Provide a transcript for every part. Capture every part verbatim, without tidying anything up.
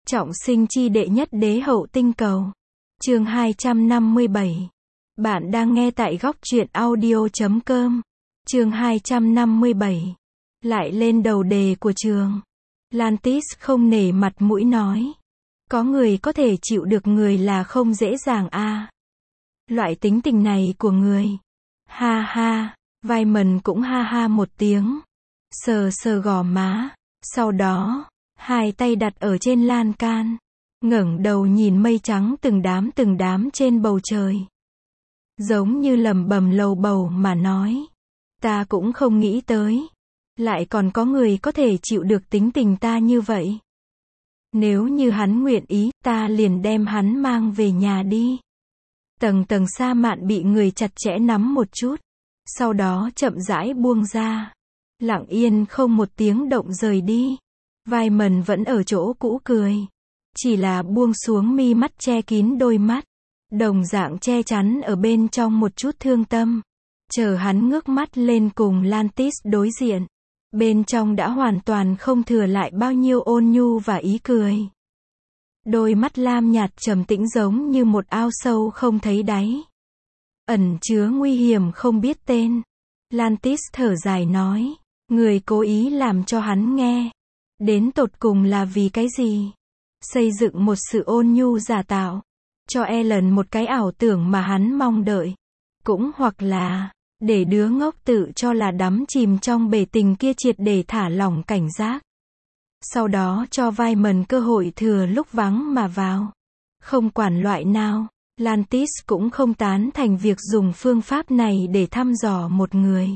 Trọng sinh chi đệ nhất đế hậu tinh cầu. Chương hai trăm năm mươi bảy. Bạn đang nghe tại góc truyện audio chấm com. Chương hai trăm năm mươi bảy. Lại lên đầu đề của trường. Lantis không nể mặt mũi nói. Có người có thể chịu được người là không dễ dàng a. À. Loại tính tình này của người. Ha ha, Vyman cũng ha ha một tiếng. Sờ sờ gò má. Sau đó, hai tay đặt ở trên lan can. Ngẩng đầu nhìn mây trắng từng đám từng đám trên bầu trời. Giống như lẩm bẩm lầu bầu mà nói. Ta cũng không nghĩ tới. Lại còn có người có thể chịu được tính tình ta như vậy. Nếu như hắn nguyện ý, ta liền đem hắn mang về nhà đi. Tầng tầng sa mạn bị người chặt chẽ nắm một chút. Sau đó chậm rãi buông ra. Lặng yên không một tiếng động rời đi. Vyman vẫn ở chỗ cũ cười. Chỉ là buông xuống mi mắt che kín đôi mắt. Đồng dạng che chắn ở bên trong một chút thương tâm. Chờ hắn ngước mắt lên cùng Lantis đối diện. Bên trong đã hoàn toàn không thừa lại bao nhiêu ôn nhu và ý cười. Đôi mắt lam nhạt trầm tĩnh giống như một ao sâu không thấy đáy. Ẩn chứa nguy hiểm không biết tên. Lantis thở dài nói. Người cố ý làm cho hắn nghe. Đến tột cùng là vì cái gì? Xây dựng một sự ôn nhu giả tạo. Cho Ellen một cái ảo tưởng mà hắn mong đợi. Cũng hoặc là, để đứa ngốc tự cho là đắm chìm trong bể tình kia triệt để thả lỏng cảnh giác. Sau đó cho Vyman cơ hội thừa lúc vắng mà vào. Không quản loại nào, Lantis cũng không tán thành việc dùng phương pháp này để thăm dò một người.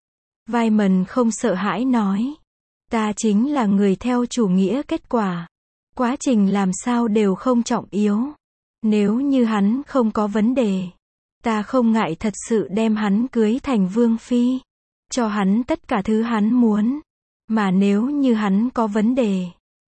Vyman không sợ hãi nói. Ta chính là người theo chủ nghĩa kết quả. Quá trình làm sao đều không trọng yếu. Nếu như hắn không có vấn đề, ta không ngại thật sự đem hắn cưới thành vương phi. Cho hắn tất cả thứ hắn muốn. Mà nếu như hắn có vấn đề,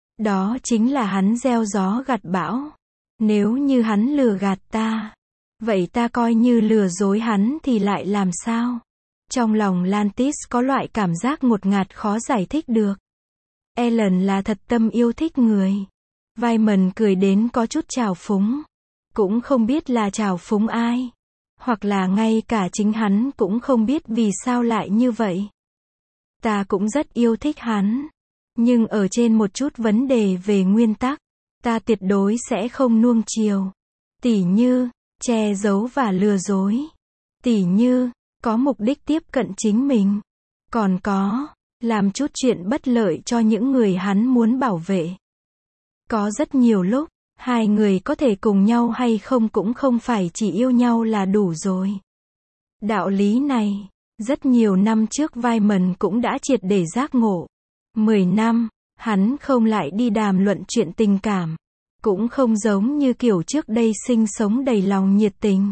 đó chính là hắn gieo gió gặt bão. Nếu như hắn lừa gạt ta, vậy ta coi như lừa dối hắn thì lại làm sao? Trong lòng Lantis có loại cảm giác ngột ngạt khó giải thích được. Ellen là thật tâm yêu thích người. Vyman cười đến có chút trào phúng. Cũng không biết là trào phúng ai. Hoặc là ngay cả chính hắn cũng không biết vì sao lại như vậy. Ta cũng rất yêu thích hắn. Nhưng ở trên một chút vấn đề về nguyên tắc, ta tuyệt đối sẽ không nuông chiều. Tỉ như, che giấu và lừa dối. Tỉ như, có mục đích tiếp cận chính mình. Còn có, làm chút chuyện bất lợi cho những người hắn muốn bảo vệ. Có rất nhiều lúc, hai người có thể cùng nhau hay không cũng không phải chỉ yêu nhau là đủ rồi. Đạo lý này, rất nhiều năm trước Vyman cũng đã triệt để giác ngộ. Mười năm, hắn không lại đi đàm luận chuyện tình cảm. Cũng không giống như kiểu trước đây sinh sống đầy lòng nhiệt tình.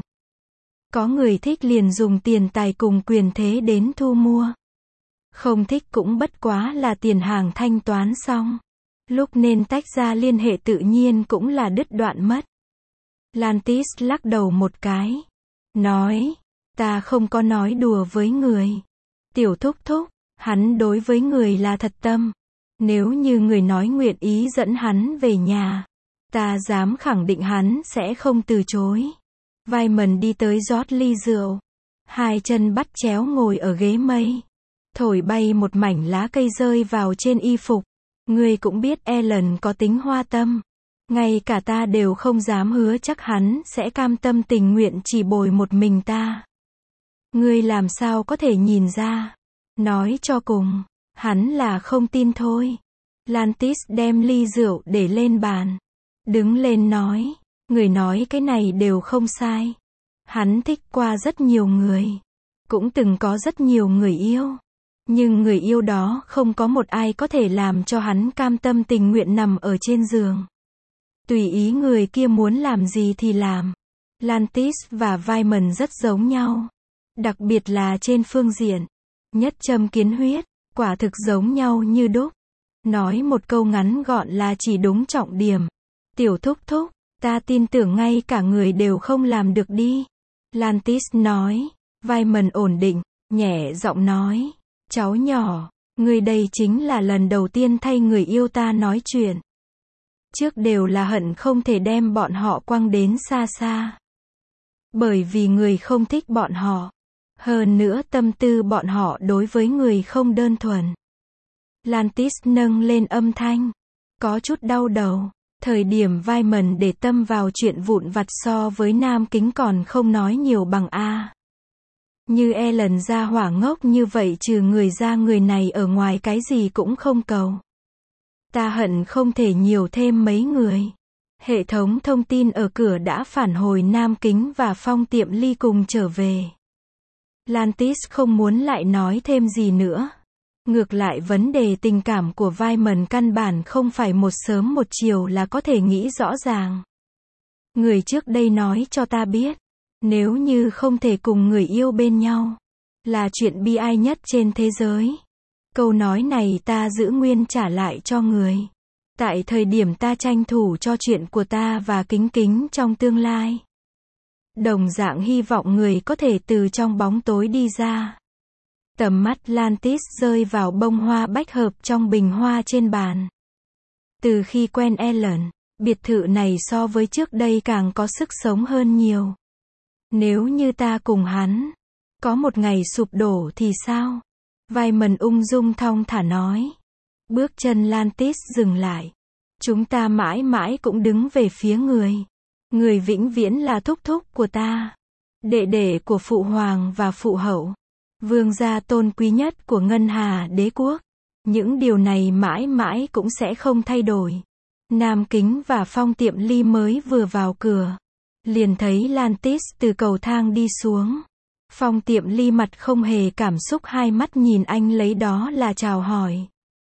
Có người thích liền dùng tiền tài cùng quyền thế đến thu mua. Không thích cũng bất quá là tiền hàng thanh toán xong. Lúc nên tách ra liên hệ tự nhiên cũng là đứt đoạn mất. Lantis lắc đầu một cái. Nói, ta không có nói đùa với người. Tiểu thúc thúc, hắn đối với người là thật tâm. Nếu như người nói nguyện ý dẫn hắn về nhà, ta dám khẳng định hắn sẽ không từ chối. Vyman đi tới rót ly rượu. Hai chân bắt chéo ngồi ở ghế mây. Thổi bay một mảnh lá cây rơi vào trên y phục. Ngươi cũng biết Ellen có tính hoa tâm. Ngay cả ta đều không dám hứa chắc hắn sẽ cam tâm tình nguyện chỉ bồi một mình ta. Ngươi làm sao có thể nhìn ra? Nói cho cùng, hắn là không tin thôi. Lantis đem ly rượu để lên bàn. Đứng lên nói, người nói cái này đều không sai. Hắn thích qua rất nhiều người. Cũng từng có rất nhiều người yêu. Nhưng người yêu đó không có một ai có thể làm cho hắn cam tâm tình nguyện nằm ở trên giường. Tùy ý người kia muốn làm gì thì làm. Lantis và Vyman rất giống nhau. Đặc biệt là trên phương diện nhất châm kiến huyết, quả thực giống nhau như đúc. Nói một câu ngắn gọn là chỉ đúng trọng điểm. Tiểu thúc thúc, ta tin tưởng ngay cả người đều không làm được đi. Lantis nói. Vyman ổn định, nhẹ giọng nói. Cháu nhỏ, người đây chính là lần đầu tiên thay người yêu ta nói chuyện. trước đều là hận không thể đem bọn họ quăng đến xa xa. Bởi vì người không thích bọn họ. Hơn nữa tâm tư bọn họ đối với người không đơn thuần. Lantis nâng lên âm thanh. Có chút đau đầu. Thời điểm Wyman để tâm vào chuyện vụn vặt so với Nam Kính còn không nói nhiều bằng A. Như Ellen ra hỏa ngốc như vậy trừ người ra người này ở ngoài cái gì cũng không cầu. Ta hận không thể nhiều thêm mấy người. Hệ thống thông tin ở cửa đã phản hồi Nam Kính và Phong Tiệm Ly cùng trở về. Lantis không muốn lại nói thêm gì nữa. Ngược lại vấn đề tình cảm của Wyman căn bản không phải một sớm một chiều là có thể nghĩ rõ ràng. Người trước đây nói cho ta biết, nếu như không thể cùng người yêu bên nhau, là chuyện bi ai nhất trên thế giới. Câu nói này ta giữ nguyên trả lại cho người. Tại thời điểm ta tranh thủ cho chuyện của ta và Kính Kính trong tương lai. Đồng dạng hy vọng người có thể từ trong bóng tối đi ra. Tầm mắt Lantis rơi vào bông hoa bách hợp trong bình hoa trên bàn. Từ khi quen Ellen, biệt thự này so với trước đây càng có sức sống hơn nhiều. Nếu như ta cùng hắn, có một ngày sụp đổ thì sao? Wyman ung dung thong thả nói. Bước chân Lantis dừng lại. Chúng ta mãi mãi cũng đứng về phía người. Người vĩnh viễn là thúc thúc của ta. Đệ đệ của phụ hoàng và phụ hậu. Vương gia tôn quý nhất của Ngân Hà đế quốc. Những điều này mãi mãi cũng sẽ không thay đổi. Nam Kính và Phong Tiệm Ly mới vừa vào cửa. Liền thấy Lantis từ cầu thang đi xuống. Phong Tiệm Ly mặt không hề cảm xúc hai mắt nhìn anh lấy đó là chào hỏi.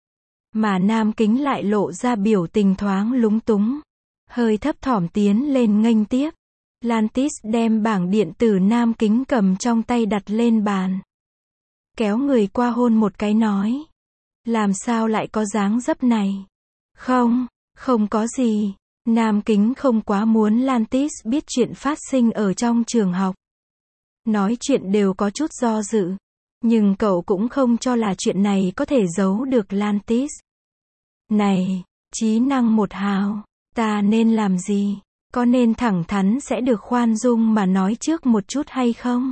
Mà Nam Kính lại lộ ra biểu tình thoáng lúng túng. Hơi thấp thỏm tiến lên nghênh tiếp. Lantis đem bảng điện tử Nam Kính cầm trong tay đặt lên bàn. Kéo người qua hôn một cái nói. Làm sao lại có dáng dấp này? Không, không có gì. Nam Kính không quá muốn Lantis biết chuyện phát sinh ở trong trường học. Nói chuyện đều có chút do dự. Nhưng cậu cũng không cho là chuyện này có thể giấu được Lantis. Này, trí năng một hào, ta nên làm gì? Có nên thẳng thắn sẽ được khoan dung mà nói trước một chút hay không?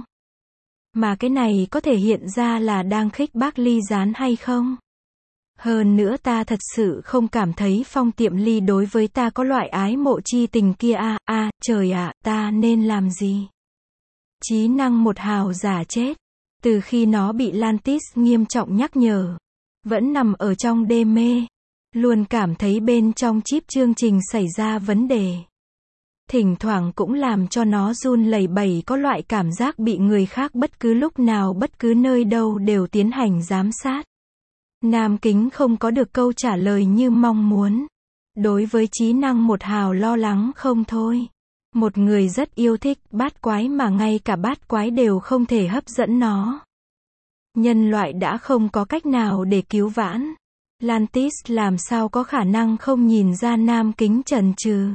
Mà cái này có thể hiện ra là đang khích bác Ly Gián hay không? Hơn nữa ta thật sự không cảm thấy Phong Tiệm Ly đối với ta có loại ái mộ chi tình kia a à, a à, trời ạ, à, ta nên làm gì? Trí năng một hào giả chết. Từ khi nó bị Lantis nghiêm trọng nhắc nhở, vẫn nằm ở trong đê mê. Luôn cảm thấy bên trong chip chương trình xảy ra vấn đề. Thỉnh thoảng cũng làm cho nó run lẩy bẩy có loại cảm giác bị người khác bất cứ lúc nào bất cứ nơi đâu đều tiến hành giám sát. Nam Kính không có được câu trả lời như mong muốn. Đối với trí năng một hào lo lắng không thôi. Một người rất yêu thích bát quái mà ngay cả bát quái đều không thể hấp dẫn nó. Nhân loại đã không có cách nào để cứu vãn. Lantis làm sao có khả năng không nhìn ra Nam Kính chần chừ.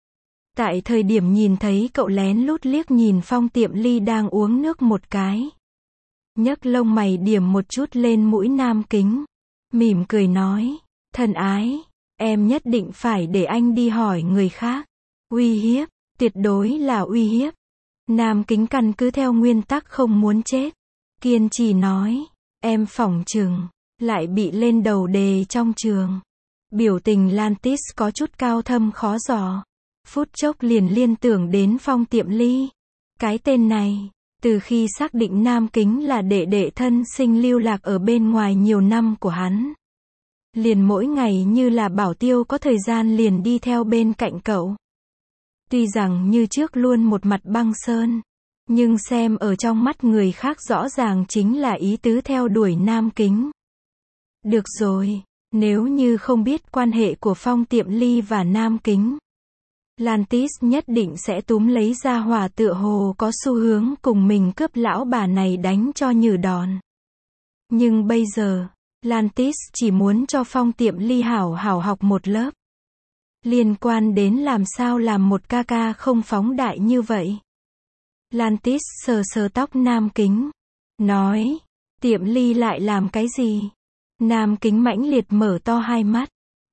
Tại thời điểm nhìn thấy cậu lén lút liếc nhìn Phong Tiệm Ly đang uống nước một cái. Nhấc lông mày điểm một chút lên mũi Nam Kính. Mỉm cười nói, thân ái, em nhất định phải để anh đi hỏi người khác. Uy hiếp, tuyệt đối là uy hiếp. Nam Kính căn cứ theo nguyên tắc không muốn chết. Kiên trì nói, em phỏng chừng lại bị lên đầu đề trong trường. Biểu tình Lantis có chút cao thâm khó dò. Phút chốc liền liên tưởng đến Phong Tiệm Ly. Cái tên này, từ khi xác định Nam Kính là đệ đệ thân sinh lưu lạc ở bên ngoài nhiều năm của hắn. Liền mỗi ngày như là bảo tiêu có thời gian liền đi theo bên cạnh cậu. Tuy rằng như trước luôn một mặt băng sơn. Nhưng xem ở trong mắt người khác rõ ràng chính là ý tứ theo đuổi Nam Kính. Được rồi, nếu như không biết quan hệ của Phong Tiệm Ly và Nam Kính, Lantis nhất định sẽ túm lấy ra hỏa tựa hồ có xu hướng cùng mình cướp lão bà này đánh cho nhừ đòn. Nhưng bây giờ, Lantis chỉ muốn cho Phong Tiệm Ly hảo hảo học một lớp. Liên quan đến làm sao làm một ca ca không phóng đại như vậy. Lantis sờ sờ tóc Nam Kính. Nói, Tiệm Ly lại làm cái gì? Nam Kính mãnh liệt mở to hai mắt.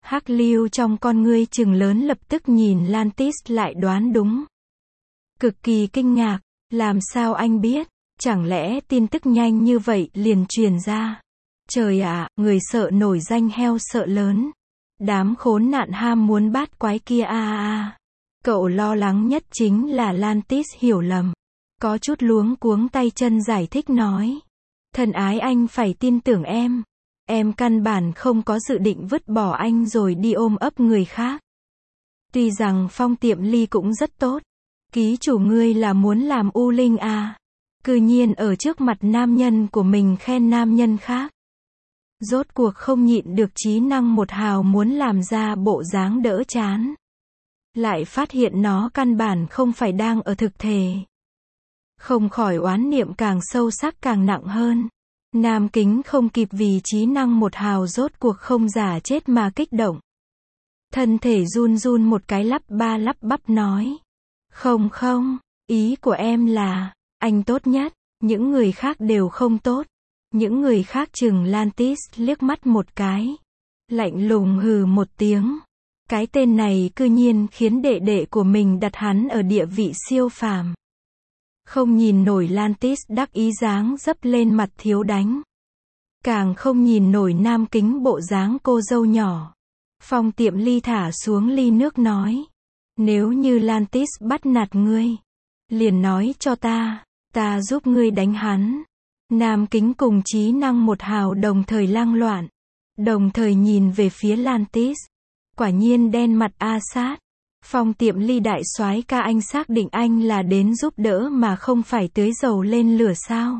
Hắc lưu trong con ngươi trừng lớn lập tức nhìn Lantis lại đoán đúng. Cực kỳ kinh ngạc, làm sao anh biết? Chẳng lẽ tin tức nhanh như vậy liền truyền ra? Trời ạ, người sợ nổi danh heo sợ lớn. Đám khốn nạn ham muốn bát quái kia a a a. Cậu lo lắng nhất chính là Lantis hiểu lầm. Có chút luống cuống tay chân giải thích nói. Thân ái anh phải tin tưởng em. Em căn bản không có dự định vứt bỏ anh rồi đi ôm ấp người khác. Tuy rằng Phong Tiệm Ly cũng rất tốt. Ký chủ ngươi là muốn làm u linh à. Cư nhiên ở trước mặt nam nhân của mình khen nam nhân khác. Rốt cuộc không nhịn được trí năng một hào muốn làm ra bộ dáng đỡ chán. Lại phát hiện nó căn bản không phải đang ở thực thể. Không khỏi oán niệm càng sâu sắc càng nặng hơn. Nam Kính không kịp vì trí năng một hào rốt cuộc không giả chết mà kích động. Thân thể run run một cái lắp ba lắp bắp nói. Không không, ý của em là, anh tốt nhất, những người khác đều không tốt. Những người khác chừng Lantis liếc mắt một cái. Lạnh lùng hừ một tiếng. Cái tên này cư nhiên khiến đệ đệ của mình đặt hắn ở địa vị siêu phàm. Không nhìn nổi Lantis đắc ý dáng dấp lên mặt thiếu đánh. Càng không nhìn nổi Nam Kính bộ dáng cô dâu nhỏ. Phong Tiệm Ly thả xuống ly nước nói. Nếu như Lantis bắt nạt ngươi, liền nói cho ta, ta giúp ngươi đánh hắn. Nam Kính cùng trí năng một hào đồng thời lang loạn. Đồng thời nhìn về phía Lantis. Quả nhiên đen mặt a sát. Phong Tiệm Ly đại soái ca, anh xác định anh là đến giúp đỡ mà không phải tưới dầu lên lửa sao?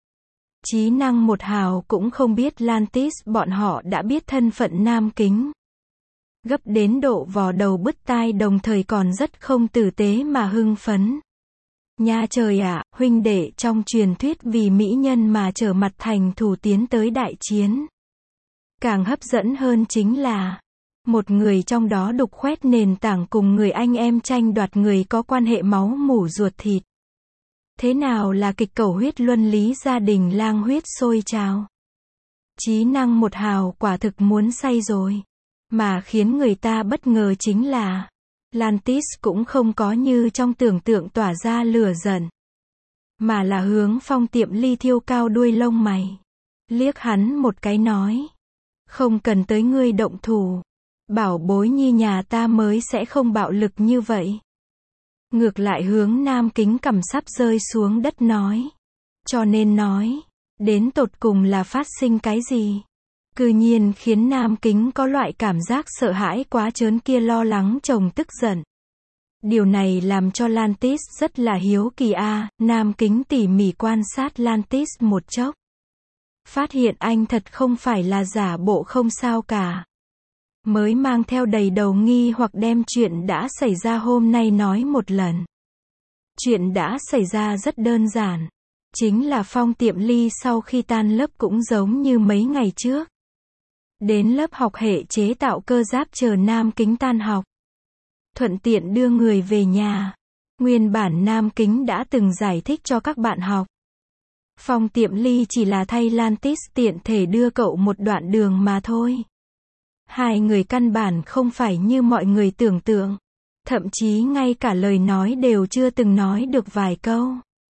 Trí năng một hào cũng không biết Lantis bọn họ đã biết thân phận Nam Kính. Gấp đến độ vò đầu bứt tai đồng thời còn rất không tử tế mà hưng phấn. Nha trời ạ, huynh đệ trong truyền thuyết vì mỹ nhân mà trở mặt thành thù tiến tới đại chiến. Càng hấp dẫn hơn chính là, một người trong đó đục khoét nền tảng cùng người anh em tranh đoạt người có quan hệ máu mủ ruột thịt. Thế nào là kịch cầu huyết luân lý gia đình lang huyết sôi trào. Trí năng một hào quả thực muốn say rồi. Mà khiến người ta bất ngờ chính là, Lantis cũng không có như trong tưởng tượng tỏa ra lửa giận. Mà là hướng Phong Tiệm Ly thiêu cao đuôi lông mày. Liếc hắn một cái nói. Không cần tới ngươi động thủ. Bảo bối nhi nhà ta mới sẽ không bạo lực như vậy. Ngược lại hướng Nam Kính cằm sắp rơi xuống đất nói. Cho nên nói, đến tột cùng là phát sinh cái gì? Cư nhiên khiến Nam Kính có loại cảm giác sợ hãi quá trớn kia, lo lắng chồng tức giận. Điều này làm cho Lantis rất là hiếu kỳ a. Nam Kính tỉ mỉ quan sát Lantis một chốc. Phát hiện anh thật không phải là giả bộ không sao cả. Mới mang theo đầy đầu nghi hoặc đem chuyện đã xảy ra hôm nay nói một lần. Chuyện đã xảy ra rất đơn giản. Chính là Phong Tiệm Ly sau khi tan lớp cũng giống như mấy ngày trước. Đến lớp học hệ chế tạo cơ giáp chờ Nam Kính tan học. Thuận tiện đưa người về nhà. Nguyên bản Nam Kính đã từng giải thích cho các bạn học. Phong Tiệm Ly chỉ là thay Lantis tiện thể đưa cậu một đoạn đường mà thôi. Hai người căn bản không phải như mọi người tưởng tượng. Thậm chí ngay cả lời nói đều chưa từng nói được vài câu.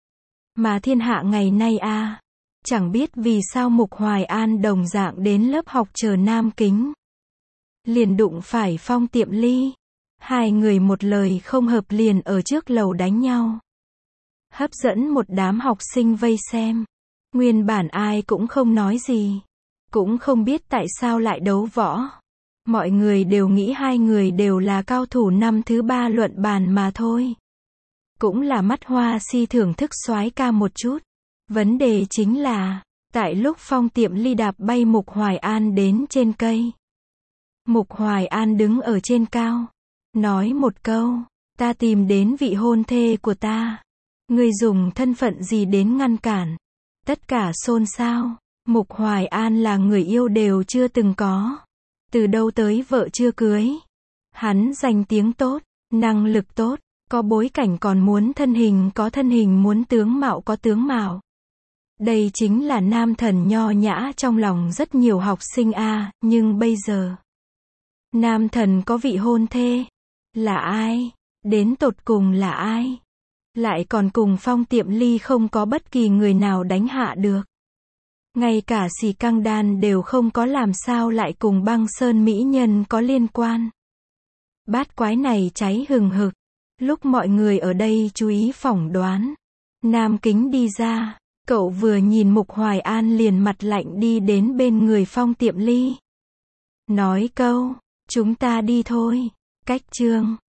Mà thiên hạ ngày nay a, à, chẳng biết vì sao Mục Hoài An đồng dạng đến lớp học chờ Nam Kính. Liền đụng phải Phong Tiệm Ly. Hai người một lời không hợp liền ở trước lầu đánh nhau. Hấp dẫn một đám học sinh vây xem. Nguyên bản ai cũng không nói gì. Cũng không biết tại sao lại đấu võ. Mọi người đều nghĩ hai người đều là cao thủ năm thứ ba luận bàn mà thôi. Cũng là mắt hoa si thưởng thức soái ca một chút. Vấn đề chính là, tại lúc Phong Tiệm Ly đạp bay Mục Hoài An đến trên cây. Mục Hoài An đứng ở trên cao. Nói một câu, ta tìm đến vị hôn thê của ta. Ngươi dùng thân phận gì đến ngăn cản? Tất cả xôn xao. Mục Hoài An là người yêu đều chưa từng có. Từ đâu tới vợ chưa cưới. Hắn danh tiếng tốt, năng lực tốt, có bối cảnh còn muốn thân hình có thân hình, muốn tướng mạo có tướng mạo. Đây chính là nam thần nho nhã trong lòng rất nhiều học sinh a, nhưng bây giờ Nam thần có vị hôn thê. Là ai? Đến tột cùng là ai? Lại còn cùng Phong Tiệm Ly không có bất kỳ người nào đánh hạ được. Ngay cả Xì Căng Đan đều không có, làm sao lại cùng Băng Sơn mỹ nhân có liên quan. Bát quái này cháy hừng hực. Lúc mọi người ở đây chú ý phỏng đoán, Nam Kính đi ra, cậu vừa nhìn Mục Hoài An liền mặt lạnh đi đến bên người Phong Tiệm Ly. Nói câu, chúng ta đi thôi. Cách chương